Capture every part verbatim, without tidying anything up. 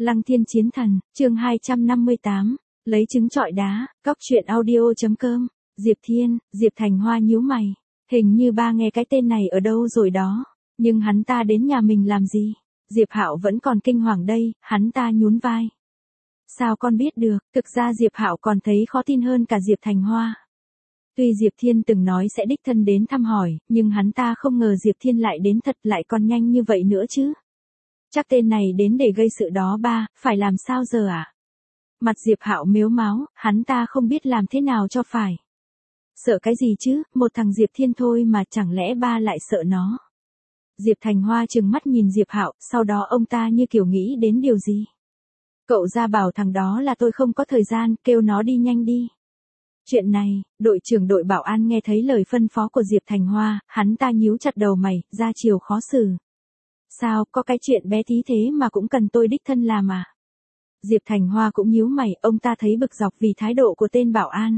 Lăng Thiên Chiến Thần, chương hai trăm năm mươi tám, lấy trứng trọi đá, cóc truyện audio.com, Diệp Thiên, Diệp Thành Hoa nhíu mày, hình như ba nghe cái tên này ở đâu rồi đó, nhưng hắn ta đến nhà mình làm gì? Diệp Hạo vẫn còn kinh hoàng đây, hắn ta nhún vai. Sao con biết được, thực ra Diệp Hạo còn thấy khó tin hơn cả Diệp Thành Hoa. Tuy Diệp Thiên từng nói sẽ đích thân đến thăm hỏi, nhưng hắn ta không ngờ Diệp Thiên lại đến thật lại còn nhanh như vậy nữa chứ. Chắc tên này đến để gây sự đó ba, phải làm sao giờ à? Mặt Diệp Hạo mếu máo, hắn ta không biết làm thế nào cho phải. Sợ cái gì chứ, một thằng Diệp Thiên thôi mà chẳng lẽ ba lại sợ nó. Diệp Thành Hoa trừng mắt nhìn Diệp Hạo, sau đó ông ta như kiểu nghĩ đến điều gì. Cậu ra bảo thằng đó là tôi không có thời gian, kêu nó đi nhanh đi. Chuyện này, đội trưởng đội bảo an nghe thấy lời phân phó của Diệp Thành Hoa, hắn ta nhíu chặt đầu mày, ra chiều khó xử. Sao, có cái chuyện bé tí thế mà cũng cần tôi đích thân làm à? Diệp Thành Hoa cũng nhíu mày, ông ta thấy bực dọc vì thái độ của tên bảo an.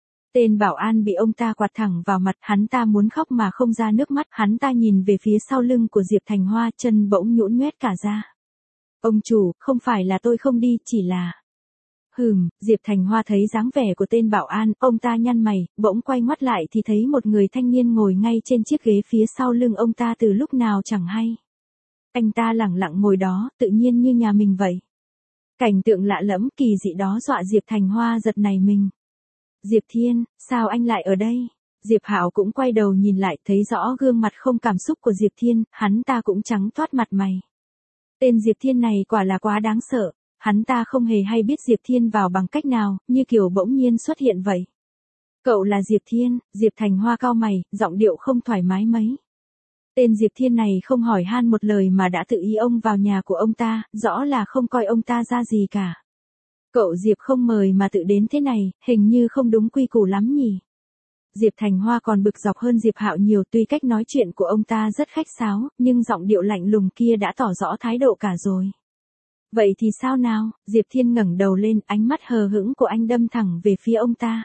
Tên bảo an bị ông ta quạt thẳng vào mặt, hắn ta muốn khóc mà không ra nước mắt, hắn ta nhìn về phía sau lưng của Diệp Thành Hoa, chân bỗng nhũn nhoét cả ra. Ông chủ, không phải là tôi không đi, chỉ là... Hừm, Diệp Thành Hoa thấy dáng vẻ của tên bảo an, ông ta nhăn mày, bỗng quay ngoắt lại thì thấy một người thanh niên ngồi ngay trên chiếc ghế phía sau lưng ông ta từ lúc nào chẳng hay. Anh ta lẳng lặng ngồi đó, tự nhiên như nhà mình vậy. Cảnh tượng lạ lẫm kỳ dị đó dọa Diệp Thành Hoa giật nảy mình. Diệp Thiên, sao anh lại ở đây? Diệp Hạo cũng quay đầu nhìn lại, thấy rõ gương mặt không cảm xúc của Diệp Thiên, hắn ta cũng trắng toát mặt mày. Tên Diệp Thiên này quả là quá đáng sợ, hắn ta không hề hay biết Diệp Thiên vào bằng cách nào, như kiểu bỗng nhiên xuất hiện vậy. Cậu là Diệp Thiên, Diệp Thành Hoa cau mày, giọng điệu không thoải mái mấy. Tên Diệp Thiên này không hỏi han một lời mà đã tự ý ông vào nhà của ông ta, rõ là không coi ông ta ra gì cả. Cậu Diệp không mời mà tự đến thế này, hình như không đúng quy củ lắm nhỉ. Diệp Thành Hoa còn bực dọc hơn Diệp Hạo nhiều, tuy cách nói chuyện của ông ta rất khách sáo, nhưng giọng điệu lạnh lùng kia đã tỏ rõ thái độ cả rồi. Vậy thì sao nào? Diệp Thiên ngẩng đầu lên, ánh mắt hờ hững của anh đâm thẳng về phía ông ta.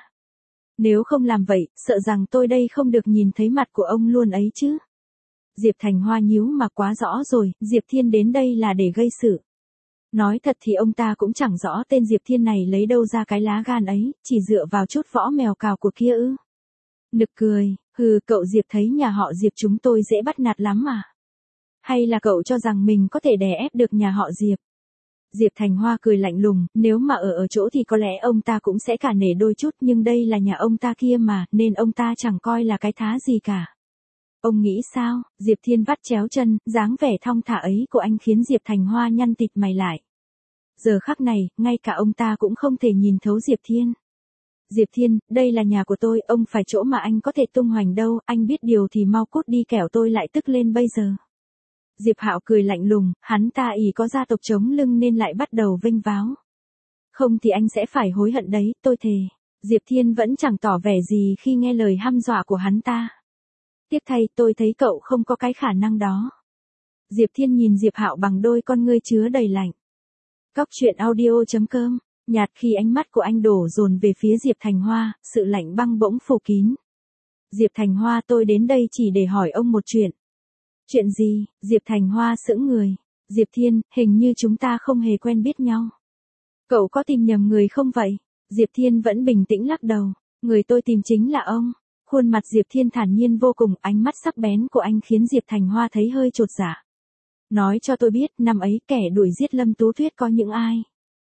Nếu không làm vậy, sợ rằng tôi đây không được nhìn thấy mặt của ông luôn ấy chứ. Diệp Thành Hoa nhíu mà quá rõ rồi, Diệp Thiên đến đây là để gây sự. Nói thật thì ông ta cũng chẳng rõ tên Diệp Thiên này lấy đâu ra cái lá gan ấy, chỉ dựa vào chút võ mèo cào của kia ư. Nực cười, hừ, cậu Diệp thấy nhà họ Diệp chúng tôi dễ bắt nạt lắm mà. Hay là cậu cho rằng mình có thể đè ép được nhà họ Diệp? Diệp Thành Hoa cười lạnh lùng, nếu mà ở ở chỗ thì có lẽ ông ta cũng sẽ cả nể đôi chút, nhưng đây là nhà ông ta kia mà, nên ông ta chẳng coi là cái thá gì cả. Ông nghĩ sao? Diệp Thiên vắt chéo chân, dáng vẻ thong thả ấy của anh khiến Diệp Thành Hoa nhăn tịt mày lại. Giờ khắc này, ngay cả ông ta cũng không thể nhìn thấu Diệp Thiên. Diệp Thiên, đây là nhà của tôi, ông phải chỗ mà anh có thể tung hoành đâu, anh biết điều thì mau cút đi kẻo tôi lại tức lên bây giờ. Diệp Hạo cười lạnh lùng, hắn ta ỷ có gia tộc chống lưng nên lại bắt đầu vênh váo. Không thì anh sẽ phải hối hận đấy, tôi thề. Diệp Thiên vẫn chẳng tỏ vẻ gì khi nghe lời hăm dọa của hắn ta. Tiếc thay, tôi thấy cậu không có cái khả năng đó. Diệp Thiên nhìn Diệp Hạo bằng đôi con ngươi chứa đầy lạnh. Cóc truyện audio.com, nhạt khi ánh mắt của anh đổ dồn về phía Diệp Thành Hoa, sự lạnh băng bỗng phủ kín. Diệp Thành Hoa, tôi đến đây chỉ để hỏi ông một chuyện. Chuyện gì? Diệp Thành Hoa sững người. Diệp Thiên, hình như chúng ta không hề quen biết nhau. Cậu có tìm nhầm người không vậy? Diệp Thiên vẫn bình tĩnh lắc đầu. Người tôi tìm chính là ông. Khuôn mặt Diệp Thiên thản nhiên vô cùng, ánh mắt sắc bén của anh khiến Diệp Thành Hoa thấy hơi chột dạ. Nói cho tôi biết, năm ấy kẻ đuổi giết Lâm Tú Tuyết có những ai?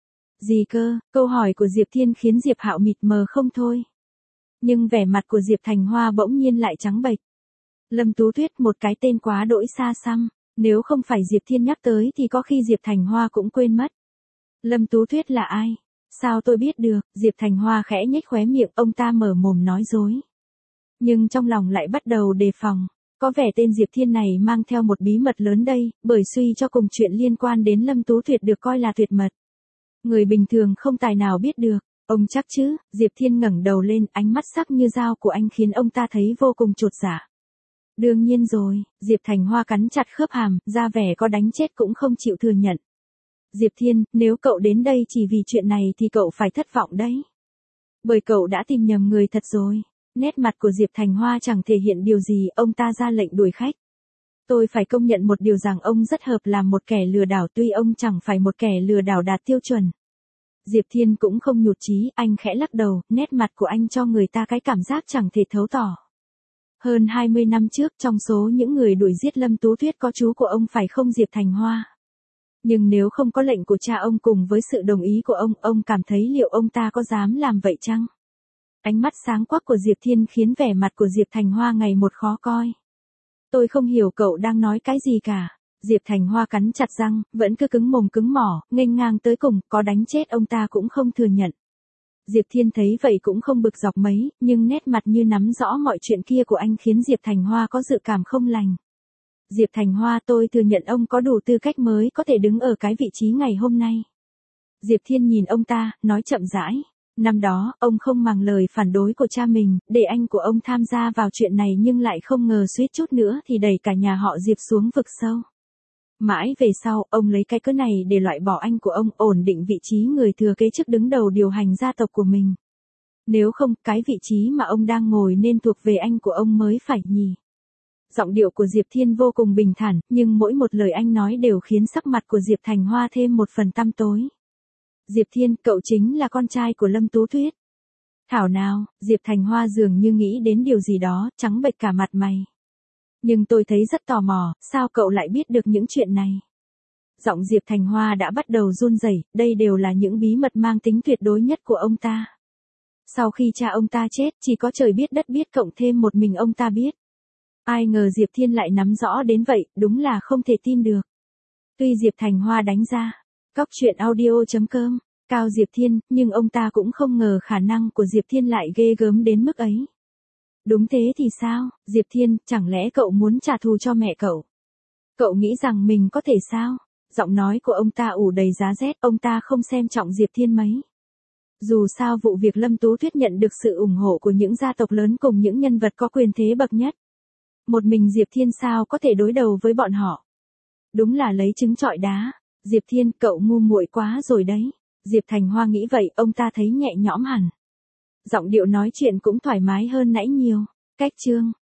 Gì cơ? Câu hỏi của Diệp Thiên khiến Diệp Hạo mịt mờ không thôi. Nhưng vẻ mặt của Diệp Thành Hoa bỗng nhiên lại trắng bệch. Lâm Tú Tuyết, một cái tên quá đỗi xa xăm, nếu không phải Diệp Thiên nhắc tới thì có khi Diệp Thành Hoa cũng quên mất. Lâm Tú Tuyết là ai? Sao tôi biết được? Diệp Thành Hoa khẽ nhếch khóe miệng, ông ta mở mồm nói dối. Nhưng trong lòng lại bắt đầu đề phòng, có vẻ tên Diệp Thiên này mang theo một bí mật lớn đây, bởi suy cho cùng chuyện liên quan đến Lâm Tú Tuyệt được coi là tuyệt mật. Người bình thường không tài nào biết được, ông chắc chứ? Diệp Thiên ngẩng đầu lên, ánh mắt sắc như dao của anh khiến ông ta thấy vô cùng chột dạ. Đương nhiên rồi, Diệp Thành Hoa cắn chặt khớp hàm, ra vẻ có đánh chết cũng không chịu thừa nhận. Diệp Thiên, nếu cậu đến đây chỉ vì chuyện này thì cậu phải thất vọng đấy. Bởi cậu đã tìm nhầm người thật rồi. Nét mặt của Diệp Thành Hoa chẳng thể hiện điều gì, ông ta ra lệnh đuổi khách. Tôi phải công nhận một điều rằng ông rất hợp làm một kẻ lừa đảo tuy ông chẳng phải một kẻ lừa đảo đạt tiêu chuẩn. Diệp Thiên cũng không nhụt chí, anh khẽ lắc đầu, nét mặt của anh cho người ta cái cảm giác chẳng thể thấu tỏ. Hơn hai mươi năm trước trong số những người đuổi giết Lâm Tú Tuyết có chú của ông phải không Diệp Thành Hoa. Nhưng nếu không có lệnh của cha ông cùng với sự đồng ý của ông, ông cảm thấy liệu ông ta có dám làm vậy chăng? Ánh mắt sáng quắc của Diệp Thiên khiến vẻ mặt của Diệp Thành Hoa ngày một khó coi. Tôi không hiểu cậu đang nói cái gì cả. Diệp Thành Hoa cắn chặt răng, vẫn cứ cứng mồm cứng mỏ, nghênh ngang tới cùng, có đánh chết ông ta cũng không thừa nhận. Diệp Thiên thấy vậy cũng không bực dọc mấy, nhưng nét mặt như nắm rõ mọi chuyện kia của anh khiến Diệp Thành Hoa có dự cảm không lành. Diệp Thành Hoa, tôi thừa nhận ông có đủ tư cách mới có thể đứng ở cái vị trí ngày hôm nay. Diệp Thiên nhìn ông ta, nói chậm rãi. Năm đó, ông không màng lời phản đối của cha mình, để anh của ông tham gia vào chuyện này nhưng lại không ngờ suýt chút nữa thì đẩy cả nhà họ Diệp xuống vực sâu. Mãi về sau, ông lấy cái cớ này để loại bỏ anh của ông, ổn định vị trí người thừa kế chức đứng đầu điều hành gia tộc của mình. Nếu không, cái vị trí mà ông đang ngồi nên thuộc về anh của ông mới phải nhỉ. Giọng điệu của Diệp Thiên vô cùng bình thản, nhưng mỗi một lời anh nói đều khiến sắc mặt của Diệp Thành Hoa thêm một phần tăm tối. Diệp Thiên, cậu chính là con trai của Lâm Tú Tuyết. Thảo nào, Diệp Thành Hoa dường như nghĩ đến điều gì đó, trắng bệch cả mặt mày. Nhưng tôi thấy rất tò mò, sao cậu lại biết được những chuyện này? Giọng Diệp Thành Hoa đã bắt đầu run rẩy, đây đều là những bí mật mang tính tuyệt đối nhất của ông ta. Sau khi cha ông ta chết, chỉ có trời biết đất biết cộng thêm một mình ông ta biết. Ai ngờ Diệp Thiên lại nắm rõ đến vậy, đúng là không thể tin được. Tuy Diệp Thành Hoa đánh ra, cóc truyện audio chấm com, cao Diệp Thiên, nhưng ông ta cũng không ngờ khả năng của Diệp Thiên lại ghê gớm đến mức ấy. Đúng thế thì sao, Diệp Thiên, chẳng lẽ cậu muốn trả thù cho mẹ cậu? Cậu nghĩ rằng mình có thể sao? Giọng nói của ông ta ủ đầy giá rét, ông ta không xem trọng Diệp Thiên mấy. Dù sao vụ việc Lâm Tú Tuyết nhận được sự ủng hộ của những gia tộc lớn cùng những nhân vật có quyền thế bậc nhất. Một mình Diệp Thiên sao có thể đối đầu với bọn họ? Đúng là lấy trứng trọi đá. Diệp Thiên, cậu ngu muội quá rồi đấy. Diệp Thành Hoa nghĩ vậy, ông ta thấy nhẹ nhõm hẳn. Giọng điệu nói chuyện cũng thoải mái hơn nãy nhiều. Cách chương